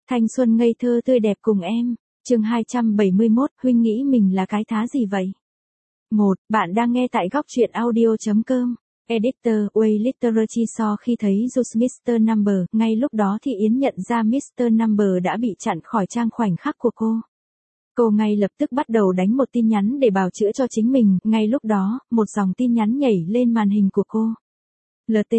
Thanh xuân ngây thơ tươi đẹp cùng em. Chương 271, huynh nghĩ mình là cái thá gì vậy? 1. Bạn đang nghe tại góc truyện audio.com. Editor, Way Literature so khi thấy Just Mr. Number, ngay lúc đó thì Yến nhận ra Mr. Number đã bị chặn khỏi trang khoảnh khắc của cô. Cô ngay lập tức bắt đầu đánh một tin nhắn để bào chữa cho chính mình, ngay lúc đó, một dòng tin nhắn nhảy lên màn hình của cô. LT,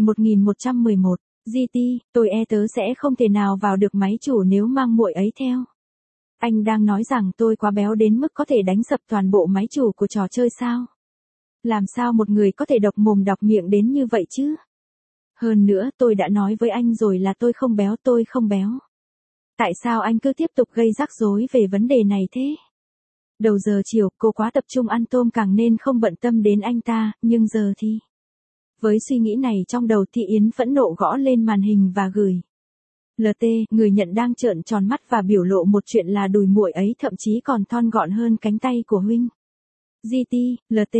11111, GT, tôi tớ sẽ không thể nào vào được máy chủ nếu mang muội ấy theo. Anh đang nói rằng tôi quá béo đến mức có thể đánh sập toàn bộ máy chủ của trò chơi sao? Làm sao một người có thể độc mồm độc miệng đến như vậy chứ? Hơn nữa tôi đã nói với anh rồi là tôi không béo. Tại sao anh cứ tiếp tục gây rắc rối về vấn đề này thế? Đầu giờ chiều, cô quá tập trung ăn tôm càng nên không bận tâm đến anh ta, nhưng giờ thì... Với suy nghĩ này trong đầu thì Yến phẫn nộ gõ lên màn hình và gửi. LT, người nhận đang trợn tròn mắt và biểu lộ một chuyện là đùi muội ấy thậm chí còn thon gọn hơn cánh tay của huynh. GT, LT,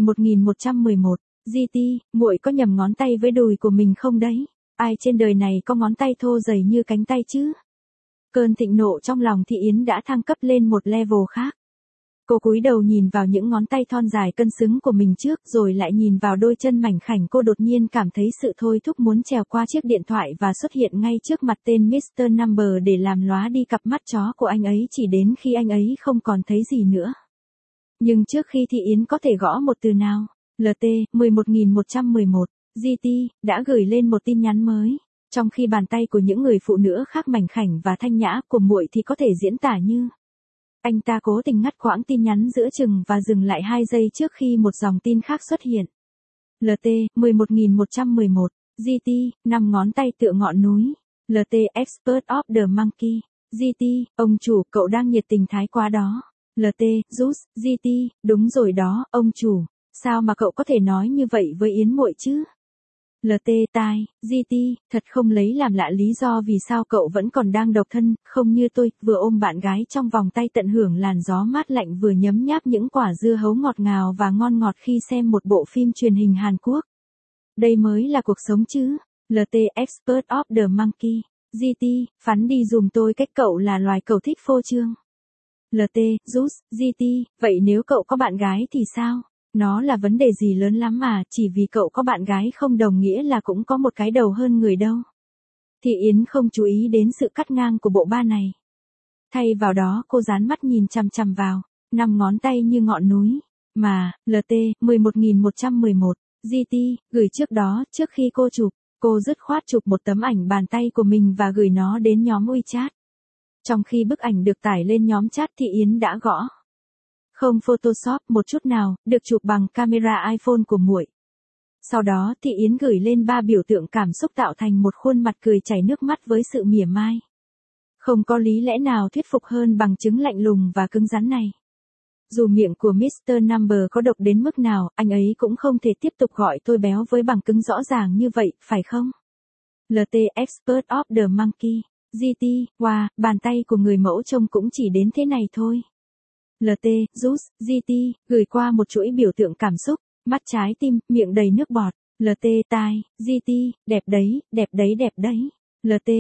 11111, GT, muội có nhầm ngón tay với đùi của mình không đấy? Ai trên đời này có ngón tay thô dày như cánh tay chứ? Cơn thịnh nộ trong lòng Thị Yến đã thăng cấp lên một level khác. Cô cúi đầu nhìn vào những ngón tay thon dài cân xứng của mình trước rồi lại nhìn vào đôi chân mảnh khảnh, cô đột nhiên cảm thấy sự thôi thúc muốn trèo qua chiếc điện thoại và xuất hiện ngay trước mặt tên Mr. Number để làm lóa đi cặp mắt chó của anh ấy chỉ đến khi anh ấy không còn thấy gì nữa. Nhưng trước khi Thị Yến có thể gõ một từ nào, LT, 11111, GT, đã gửi lên một tin nhắn mới. Trong khi bàn tay của những người phụ nữ khác mảnh khảnh và thanh nhã của muội thì có thể diễn tả như... Anh ta cố tình ngắt quãng tin nhắn giữa chừng và dừng lại 2 giây trước khi một dòng tin khác xuất hiện. LT, 11111, GT, 5 ngón tay tựa ngọn núi. LT, Expert of the Monkey. GT, ông chủ, cậu đang nhiệt tình thái quá đó. LT, Just, GT, đúng rồi đó, ông chủ. Sao mà cậu có thể nói như vậy với Yến muội chứ? LT tai, GT, thật không lấy làm lạ lý do vì sao cậu vẫn còn đang độc thân, không như tôi, vừa ôm bạn gái trong vòng tay tận hưởng làn gió mát lạnh vừa nhấm nháp những quả dưa hấu ngọt ngào và ngon ngọt khi xem một bộ phim truyền hình Hàn Quốc. Đây mới là cuộc sống chứ. LT Expert of the Monkey. GT, phắn đi dùm tôi cách cậu là loài cẩu thích phô trương. LT, Just, GT, vậy nếu cậu có bạn gái thì sao? Nó là vấn đề gì lớn lắm mà, chỉ vì cậu có bạn gái không đồng nghĩa là cũng có một cái đầu hơn người đâu. Thị Yến không chú ý đến sự cắt ngang của bộ ba này. Thay vào đó cô dán mắt nhìn chằm chằm vào, 5 ngón tay như ngọn núi, mà, LT, 11111, GT, gửi trước đó, trước khi cô dứt khoát chụp một tấm ảnh bàn tay của mình và gửi nó đến nhóm WeChat. Trong khi bức ảnh được tải lên nhóm chat Thị Yến đã gõ. Không Photoshop một chút nào, được chụp bằng camera iPhone của muội. Sau đó Thị Yến gửi lên 3 biểu tượng cảm xúc tạo thành một khuôn mặt cười chảy nước mắt với sự mỉa mai. Không có lý lẽ nào thuyết phục hơn bằng chứng lạnh lùng và cứng rắn này. Dù miệng của Mr. Number có độc đến mức nào, anh ấy cũng không thể tiếp tục gọi tôi béo với bằng chứng rõ ràng như vậy, phải không? LT Expert of the Monkey. GT, wow, bàn tay của người mẫu trông cũng chỉ đến thế này thôi. LT, Just, GT, gửi qua một chuỗi biểu tượng cảm xúc, mắt trái tim, miệng đầy nước bọt. LT, tai, GT, đẹp đấy, đẹp đấy, đẹp đấy. LT,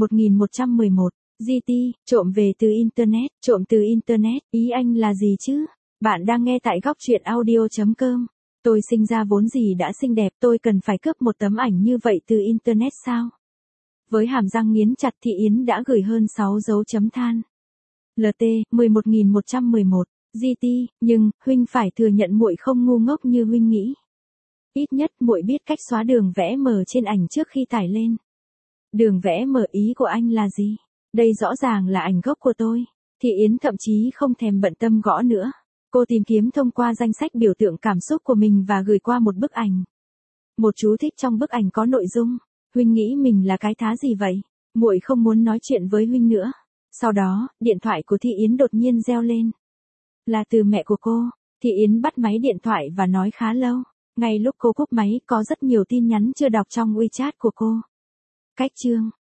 11111, GT, trộm về từ Internet, trộm từ Internet, ý anh là gì chứ? Bạn đang nghe tại góc truyện audio.com. Tôi sinh ra vốn gì đã xinh đẹp, tôi cần phải cướp một tấm ảnh như vậy từ Internet sao? Với hàm răng nghiến chặt Thị Yến đã gửi hơn 6 dấu chấm than. LT, 11111, GT, nhưng, huynh phải thừa nhận muội không ngu ngốc như huynh nghĩ. Ít nhất muội biết cách xóa đường vẽ mờ trên ảnh trước khi tải lên. Đường vẽ mờ ý của anh là gì? Đây rõ ràng là ảnh gốc của tôi. Thị Yến thậm chí không thèm bận tâm gõ nữa. Cô tìm kiếm thông qua danh sách biểu tượng cảm xúc của mình và gửi qua một bức ảnh. Một chú thích trong bức ảnh có nội dung. Huynh nghĩ mình là cái thá gì vậy? Muội không muốn nói chuyện với huynh nữa. Sau đó, điện thoại của Thị Yến đột nhiên reo lên. Là từ mẹ của cô. Thị Yến bắt máy điện thoại và nói khá lâu. Ngay lúc cô cúp máy có rất nhiều tin nhắn chưa đọc trong WeChat của cô. Cách chương.